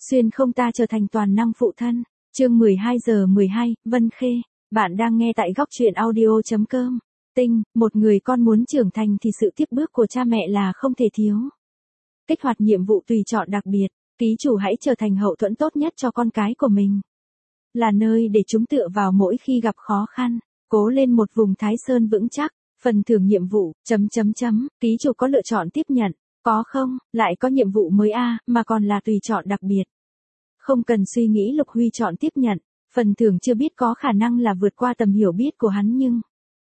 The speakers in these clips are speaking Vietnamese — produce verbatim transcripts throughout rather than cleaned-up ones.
Xuyên không ta trở thành toàn năng phụ thân. Chương mười hai giờ mười hai, Vân Khê. Bạn đang nghe tại góc truyện audio chấm com. Tinh, một người con muốn trưởng thành thì sự tiếp bước của cha mẹ là không thể thiếu. Kích hoạt nhiệm vụ tùy chọn đặc biệt, ký chủ hãy trở thành hậu thuẫn tốt nhất cho con cái của mình. Là nơi để chúng tựa vào mỗi khi gặp khó khăn, cố lên một vùng Thái Sơn vững chắc. Phần thưởng nhiệm vụ, chấm chấm chấm, ký chủ có lựa chọn tiếp nhận. Có không, lại có nhiệm vụ mới a, à, mà còn là tùy chọn đặc biệt. Không cần suy nghĩ Lục Huy chọn tiếp nhận, phần thưởng chưa biết có khả năng là vượt qua tầm hiểu biết của hắn nhưng...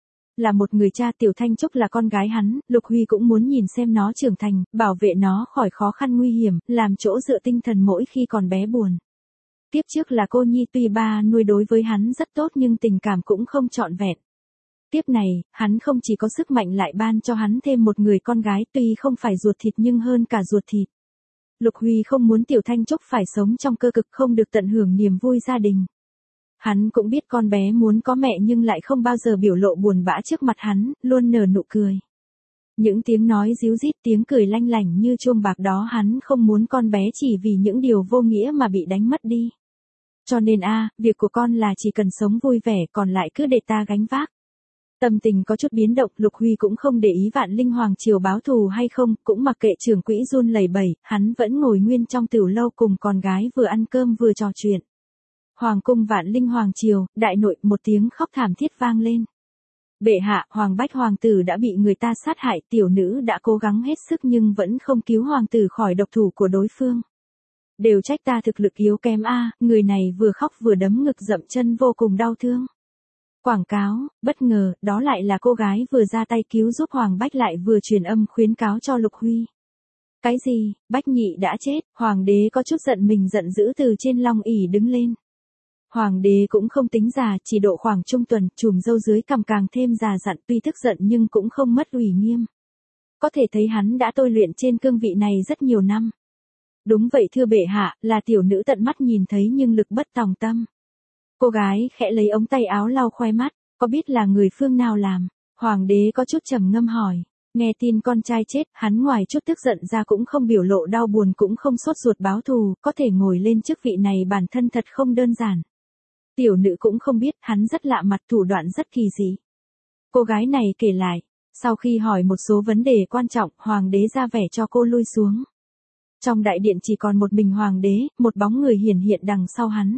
Là một người cha, Tiểu Thanh Trúc là con gái hắn, Lục Huy cũng muốn nhìn xem nó trưởng thành, bảo vệ nó khỏi khó khăn nguy hiểm, làm chỗ dựa tinh thần mỗi khi còn bé buồn. Tiếp trước là cô nhi, tuy ba nuôi đối với hắn rất tốt nhưng tình cảm cũng không trọn vẹn. Tiếp này, hắn không chỉ có sức mạnh lại ban cho hắn thêm một người con gái tuy không phải ruột thịt nhưng hơn cả ruột thịt. Lục Huy không muốn Tiểu Thanh Trúc phải sống trong cơ cực, không được tận hưởng niềm vui gia đình. Hắn cũng biết con bé muốn có mẹ nhưng lại không bao giờ biểu lộ buồn bã trước mặt hắn, luôn nở nụ cười. Những tiếng nói ríu rít, tiếng cười lanh lảnh như chuông bạc đó hắn không muốn con bé chỉ vì những điều vô nghĩa mà bị đánh mất đi. Cho nên a, việc của con là chỉ cần sống vui vẻ, còn lại cứ để ta gánh vác. Tâm tình có chút biến động, Lục Huy cũng không để ý Vạn Linh Hoàng Triều báo thù hay không, cũng mặc kệ trưởng quỹ run lẩy bẩy, hắn vẫn ngồi nguyên trong tửu lâu cùng con gái vừa ăn cơm vừa trò chuyện. Hoàng cung Vạn Linh Hoàng Triều, đại nội, một tiếng khóc thảm thiết vang lên. Bệ hạ, Hoàng Bách hoàng tử đã bị người ta sát hại, tiểu nữ đã cố gắng hết sức nhưng vẫn không cứu hoàng tử khỏi độc thủ của đối phương. Đều trách ta thực lực yếu kém a, người này vừa khóc vừa đấm ngực dậm chân vô cùng đau thương. Quảng cáo, bất ngờ, đó lại là cô gái vừa ra tay cứu giúp Hoàng Bách lại vừa truyền âm khuyến cáo cho Lục Huy. Cái gì, Bách Nhị đã chết, Hoàng đế có chút giận mình giận dữ từ trên long ỷ đứng lên. Hoàng đế cũng không tính già, chỉ độ khoảng trung tuần, chùm râu dưới cằm càng thêm già dặn, tuy tức giận nhưng cũng không mất ủy nghiêm. Có thể thấy hắn đã tôi luyện trên cương vị này rất nhiều năm. Đúng vậy thưa bệ hạ, là tiểu nữ tận mắt nhìn thấy nhưng lực bất tòng tâm. Cô gái khẽ lấy ống tay áo lau khoe mắt, có biết là người phương nào làm? Hoàng đế có chút trầm ngâm hỏi. Nghe tin con trai chết, hắn ngoài chút tức giận ra cũng không biểu lộ đau buồn, cũng không sốt ruột báo thù, có thể ngồi lên chức vị này bản thân thật không đơn giản. Tiểu nữ cũng không biết, hắn rất lạ mặt, thủ đoạn rất kỳ dị. Cô gái này kể lại, sau khi hỏi một số vấn đề quan trọng, hoàng đế ra vẻ cho cô lui xuống. Trong đại điện chỉ còn một mình hoàng đế, một bóng người hiển hiện đằng sau hắn.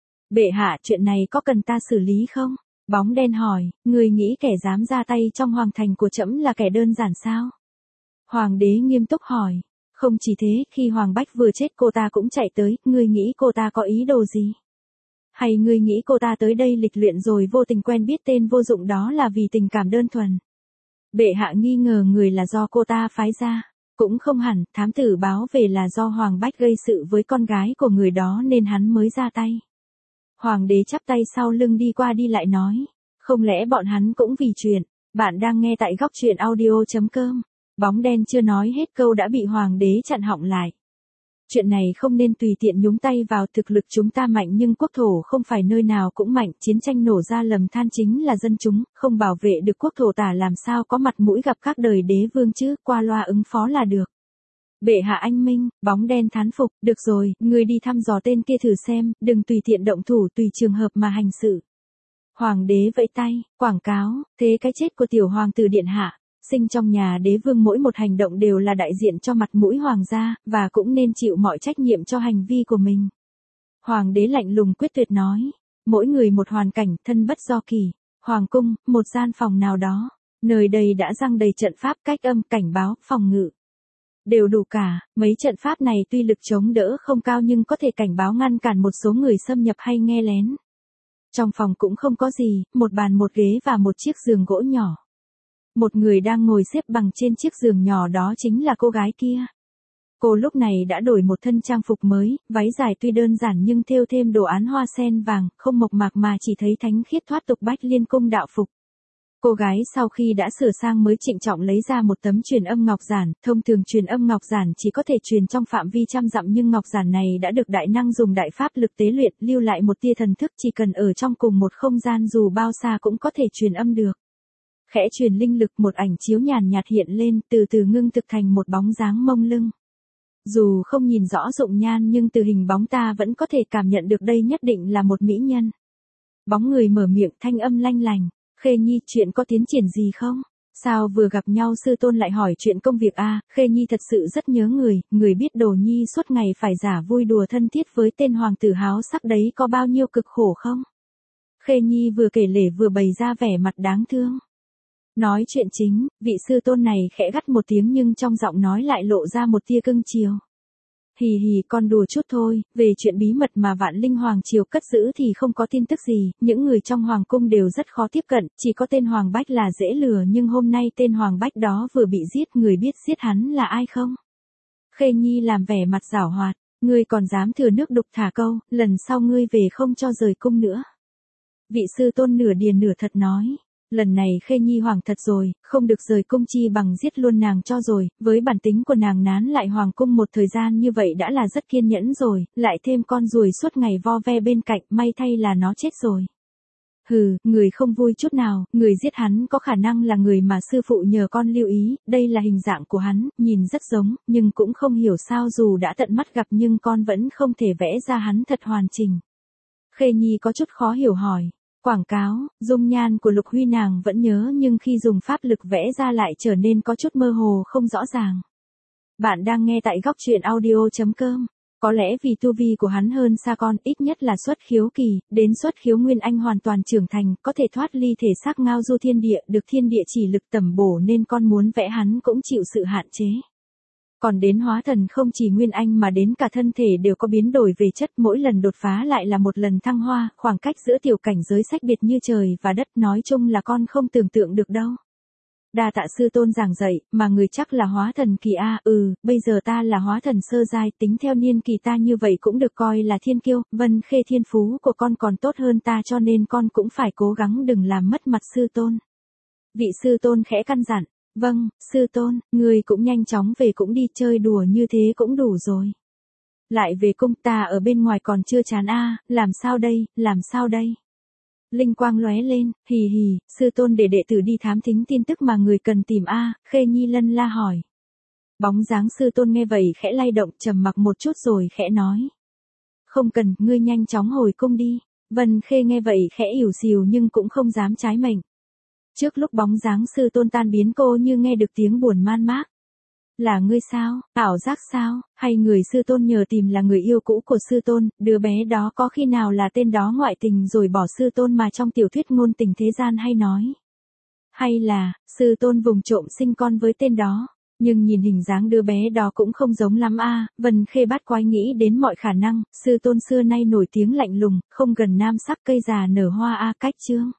Bệ hạ, chuyện này có cần ta xử lý không? Bóng đen hỏi, người nghĩ kẻ dám ra tay trong hoàng thành của trẫm là kẻ đơn giản sao? Hoàng đế nghiêm túc hỏi, không chỉ thế, khi Hoàng Bách vừa chết cô ta cũng chạy tới, ngươi nghĩ cô ta có ý đồ gì? Hay ngươi nghĩ cô ta tới đây lịch luyện rồi vô tình quen biết tên vô dụng đó là vì tình cảm đơn thuần? Bệ hạ nghi ngờ người là do cô ta phái ra. Cũng không hẳn, thám tử báo về là do Hoàng Bách gây sự với con gái của người đó nên hắn mới ra tay. Hoàng đế chắp tay sau lưng đi qua đi lại nói, không lẽ bọn hắn cũng vì chuyện? Bạn đang nghe tại góc truyện audio chấm com. Bóng đen chưa nói hết câu đã bị hoàng đế chặn họng lại. Chuyện này không nên tùy tiện nhúng tay vào, thực lực chúng ta mạnh nhưng quốc thổ không phải nơi nào cũng mạnh, chiến tranh nổ ra lầm than chính là dân chúng, không bảo vệ được quốc thổ tả làm sao có mặt mũi gặp các đời đế vương chứ, qua loa ứng phó là được. Bệ hạ anh minh, bóng đen thán phục, được rồi, người đi thăm dò tên kia thử xem, đừng tùy tiện động thủ tùy trường hợp mà hành sự. Hoàng đế vẫy tay, quảng cáo, thế cái chết của tiểu hoàng tử điện hạ. Sinh trong nhà đế vương mỗi một hành động đều là đại diện cho mặt mũi hoàng gia, và cũng nên chịu mọi trách nhiệm cho hành vi của mình. Hoàng đế lạnh lùng quyết tuyệt nói, mỗi người một hoàn cảnh, thân bất do kỳ. Hoàng cung, một gian phòng nào đó, nơi đây đã răng đầy trận pháp cách âm, cảnh báo, phòng ngự. Đều đủ cả, mấy trận pháp này tuy lực chống đỡ không cao nhưng có thể cảnh báo ngăn cản một số người xâm nhập hay nghe lén. Trong phòng cũng không có gì, một bàn một ghế và một chiếc giường gỗ nhỏ. Một người đang ngồi xếp bằng trên chiếc giường nhỏ đó chính là cô gái kia. Cô lúc này đã đổi một thân trang phục mới, váy dài tuy đơn giản nhưng thêu thêm đồ án hoa sen vàng, không mộc mạc mà chỉ thấy thánh khiết thoát tục Bách Liên cung đạo phục. Cô gái sau khi đã sửa sang mới trịnh trọng lấy ra một tấm truyền âm ngọc giản, thông thường truyền âm ngọc giản chỉ có thể truyền trong phạm vi trăm dặm nhưng ngọc giản này đã được đại năng dùng đại pháp lực tế luyện, lưu lại một tia thần thức, chỉ cần ở trong cùng một không gian dù bao xa cũng có thể truyền âm được. Khẽ truyền linh lực, một ảnh chiếu nhàn nhạt hiện lên, từ từ ngưng thực thành một bóng dáng mông lưng. Dù không nhìn rõ dụng nhan nhưng từ hình bóng ta vẫn có thể cảm nhận được đây nhất định là một mỹ nhân. Bóng người mở miệng thanh âm lanh lành, Khê Nhi chuyện có tiến triển gì không? Sao vừa gặp nhau sư tôn lại hỏi chuyện công việc a? À, Khê Nhi thật sự rất nhớ người, người biết Đồ Nhi suốt ngày phải giả vui đùa thân thiết với tên hoàng tử háo sắc đấy có bao nhiêu cực khổ không? Khê Nhi vừa kể lể vừa bày ra vẻ mặt đáng thương. Nói chuyện chính, vị sư tôn này khẽ gắt một tiếng nhưng trong giọng nói lại lộ ra một tia cưng chiều. Hì hì con đùa chút thôi, về chuyện bí mật mà Vạn Linh Hoàng triều cất giữ thì không có tin tức gì, những người trong hoàng cung đều rất khó tiếp cận, chỉ có tên Hoàng Bách là dễ lừa nhưng hôm nay tên Hoàng Bách đó vừa bị giết, người biết giết hắn là ai không? Khê Nhi làm vẻ mặt giảo hoạt, ngươi còn dám thừa nước đục thả câu, lần sau ngươi về không cho rời cung nữa. Vị sư tôn nửa điền nửa thật nói. Lần này Khê Nhi hoàng thật rồi, không được rời cung chi bằng giết luôn nàng cho rồi, với bản tính của nàng nán lại hoàng cung một thời gian như vậy đã là rất kiên nhẫn rồi, lại thêm con ruồi suốt ngày vo ve bên cạnh, may thay là nó chết rồi. Hừ, người không vui chút nào, người giết hắn có khả năng là người mà sư phụ nhờ con lưu ý, đây là hình dạng của hắn, nhìn rất giống, nhưng cũng không hiểu sao dù đã tận mắt gặp nhưng con vẫn không thể vẽ ra hắn thật hoàn chỉnh. Khê Nhi có chút khó hiểu hỏi. Quảng cáo, dung nhan của Lục Huy nàng vẫn nhớ nhưng khi dùng pháp lực vẽ ra lại trở nên có chút mơ hồ không rõ ràng. Bạn đang nghe tại góc truyện audio chấm com. Có lẽ vì tu vi của hắn hơn xa con, ít nhất là xuất khiếu kỳ, đến xuất khiếu nguyên anh hoàn toàn trưởng thành, có thể thoát ly thể xác ngao du thiên địa, được thiên địa chỉ lực tẩm bổ nên con muốn vẽ hắn cũng chịu sự hạn chế. Còn đến hóa thần không chỉ nguyên anh mà đến cả thân thể đều có biến đổi về chất, mỗi lần đột phá lại là một lần thăng hoa, khoảng cách giữa tiểu cảnh giới sách biệt như trời và đất, nói chung là con không tưởng tượng được đâu. Đa tạ sư tôn giảng dạy, mà người chắc là hóa thần kỳ a, ừ, bây giờ ta là hóa thần sơ giai, tính theo niên kỳ ta như vậy cũng được coi là thiên kiêu, Vân Khê thiên phú của con còn tốt hơn ta cho nên con cũng phải cố gắng đừng làm mất mặt sư tôn. Vị sư tôn khẽ căn dặn. Vâng, sư tôn, người cũng nhanh chóng về cũng đi, chơi đùa như thế cũng đủ rồi. Lại về cung, ta ở bên ngoài còn chưa chán a, à, làm sao đây, làm sao đây? Linh quang lóe lên, hì hì, sư tôn để đệ tử đi thám thính tin tức mà người cần tìm a, à, Khê Nhi lân la hỏi. Bóng dáng sư tôn nghe vậy khẽ lay động, trầm mặc một chút rồi khẽ nói. Không cần, ngươi nhanh chóng hồi cung đi. Vân Khê nghe vậy khẽ ỉu xìu nhưng cũng không dám trái mệnh. Trước lúc bóng dáng sư tôn tan biến cô như nghe được tiếng buồn man mác. Là ngươi sao, ảo giác sao, hay người sư tôn nhờ tìm là người yêu cũ của sư tôn, đứa bé đó có khi nào là tên đó ngoại tình rồi bỏ sư tôn mà trong tiểu thuyết ngôn tình thế gian hay nói. Hay là, sư tôn vùng trộm sinh con với tên đó. Nhưng nhìn hình dáng đứa bé đó cũng không giống lắm a, à, Vân Khê bát quái nghĩ đến mọi khả năng, sư tôn xưa nay nổi tiếng lạnh lùng, không gần nam sắc cây già nở hoa a, cách chương.